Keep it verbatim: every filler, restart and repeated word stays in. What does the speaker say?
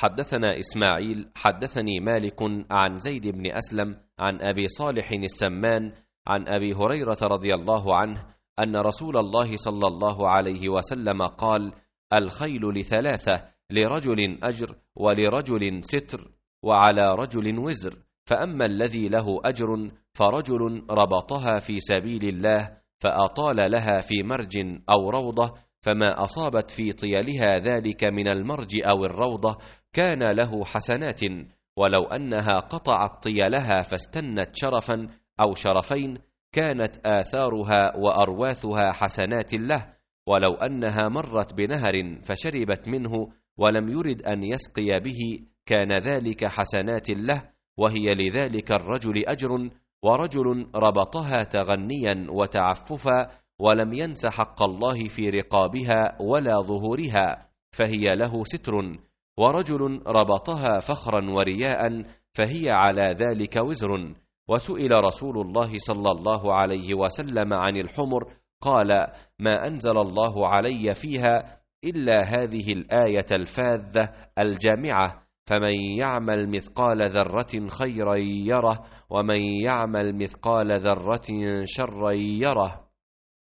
حدثنا إسماعيل حدثني مالك عن زيد بن أسلم عن أبي صالح السمان عن أبي هريرة رضي الله عنه أن رسول الله صلى الله عليه وسلم قال: الخيل لثلاثة، لرجل أجر ولرجل ستر وعلى رجل وزر، فأما الذي له أجر فرجل ربطها في سبيل الله فأطال لها في مرج أو روضة، فما أصابت في طيلها ذلك من المرج أو الروضة كان له حسنات، ولو أنها قطعت طيلها فاستنت شرفا أو شرفين كانت آثارها وأرواثها حسنات له، ولو أنها مرت بنهر فشربت منه ولم يرد أن يسقي به كان ذلك حسنات له، وهي لذلك الرجل أجر، ورجل ربطها تغنيا وتعففا ولم ينس حق الله في رقابها ولا ظهورها فهي له ستر، ورجل ربطها فخرا ورياء فهي على ذلك وزر. وسئل رسول الله صلى الله عليه وسلم عن الحمر قال: ما أنزل الله علي فيها إلا هذه الآية الفاذة الجامعة: فمن يعمل مثقال ذرة خيرا يره ومن يعمل مثقال ذرة شرا يره.